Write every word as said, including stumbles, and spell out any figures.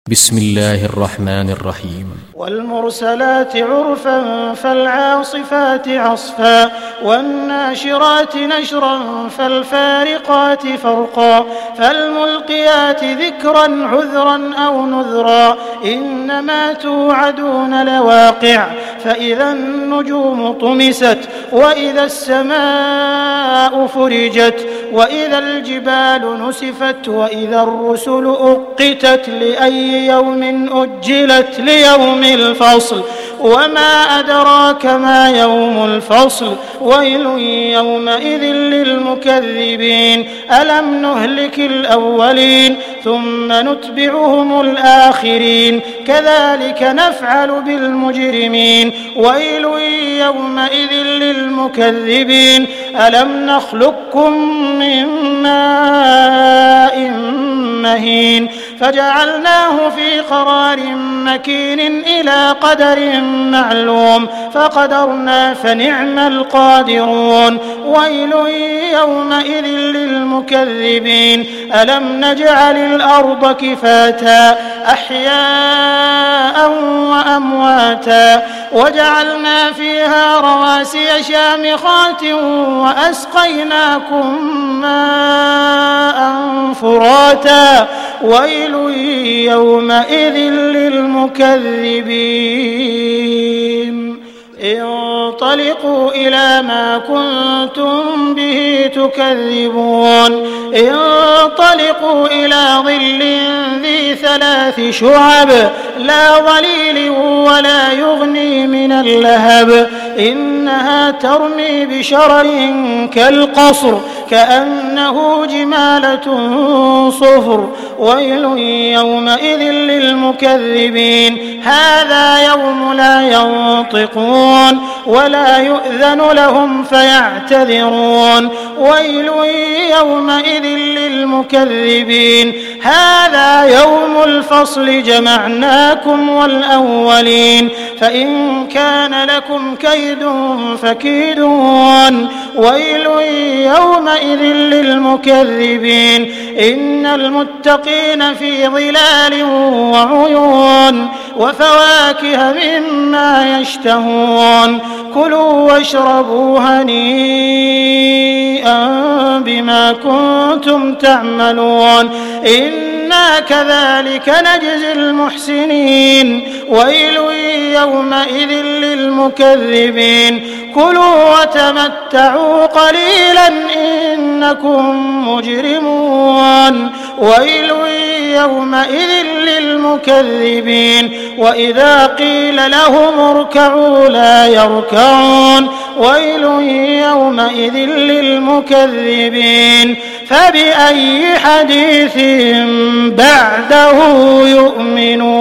بسم الله الرحمن الرحيم. والمرسلات عرفا فالعاصفات عصفا والناشرات نشرا فالفارقات فرقا فالملقيات ذكرا عذرا أو نذرا إنما توعدون لواقع فإذا النجوم طمست وإذا السماء فرجت وإذا الجبال نسفت وإذا الرسل أقتت لأي يوم أجلت ليوم الفصل وما أدراك ما يوم الفصل ويل يومئذ للمكذبين ألم نهلك الأولين ثم نتبعهم الآخرين كذلك نفعل بالمجرمين ويل يومئذ للمكذبين ألم نخلقكم من ماء مهين فجعلناه في قرار مكين إلى قدر معلوم فقدرنا فنعم القادرون ويل يومئذ للمكذبين ألم نجعل الأرض كفاتا أحياء وأمواتا وجعلنا فيها رواسي شامخات وأسقيناكم ماء فراتا ويل يومئذ للمكذبين انطلقوا إلى ما كنتم به تكذبون انطلقوا إلى ظل ذي ثلاث شعب لا ظليل ولا يغني من اللهب إنها ترمي بشرر كالقصر كأنه جمالة صفر ويل يومئذ للمكذبين هذا يوم لا ينطقون ولا يؤذن لهم فيعتذرون ويل يومئذ للمكذبين هذا يوم الفصل جمعناكم والأولين فإن كان لكم كيد فكيدون ويل يومئذ للمكذبين إن المتقين في ظلال وعيون وفواكه مما يشتهون كلوا واشربوا هنيئا بما كنتم تعملون إنا كذلك نجزي المحسنين ويل يومئذ للمكذبين كلوا وتمتعوا قليلا إنكم مجرمون ويل يومئذ للمكذبين وإذا قيل لهم اركعوا لا يركعون ويل يومئذ للمكذبين فبأي حديث بعده يؤمنون.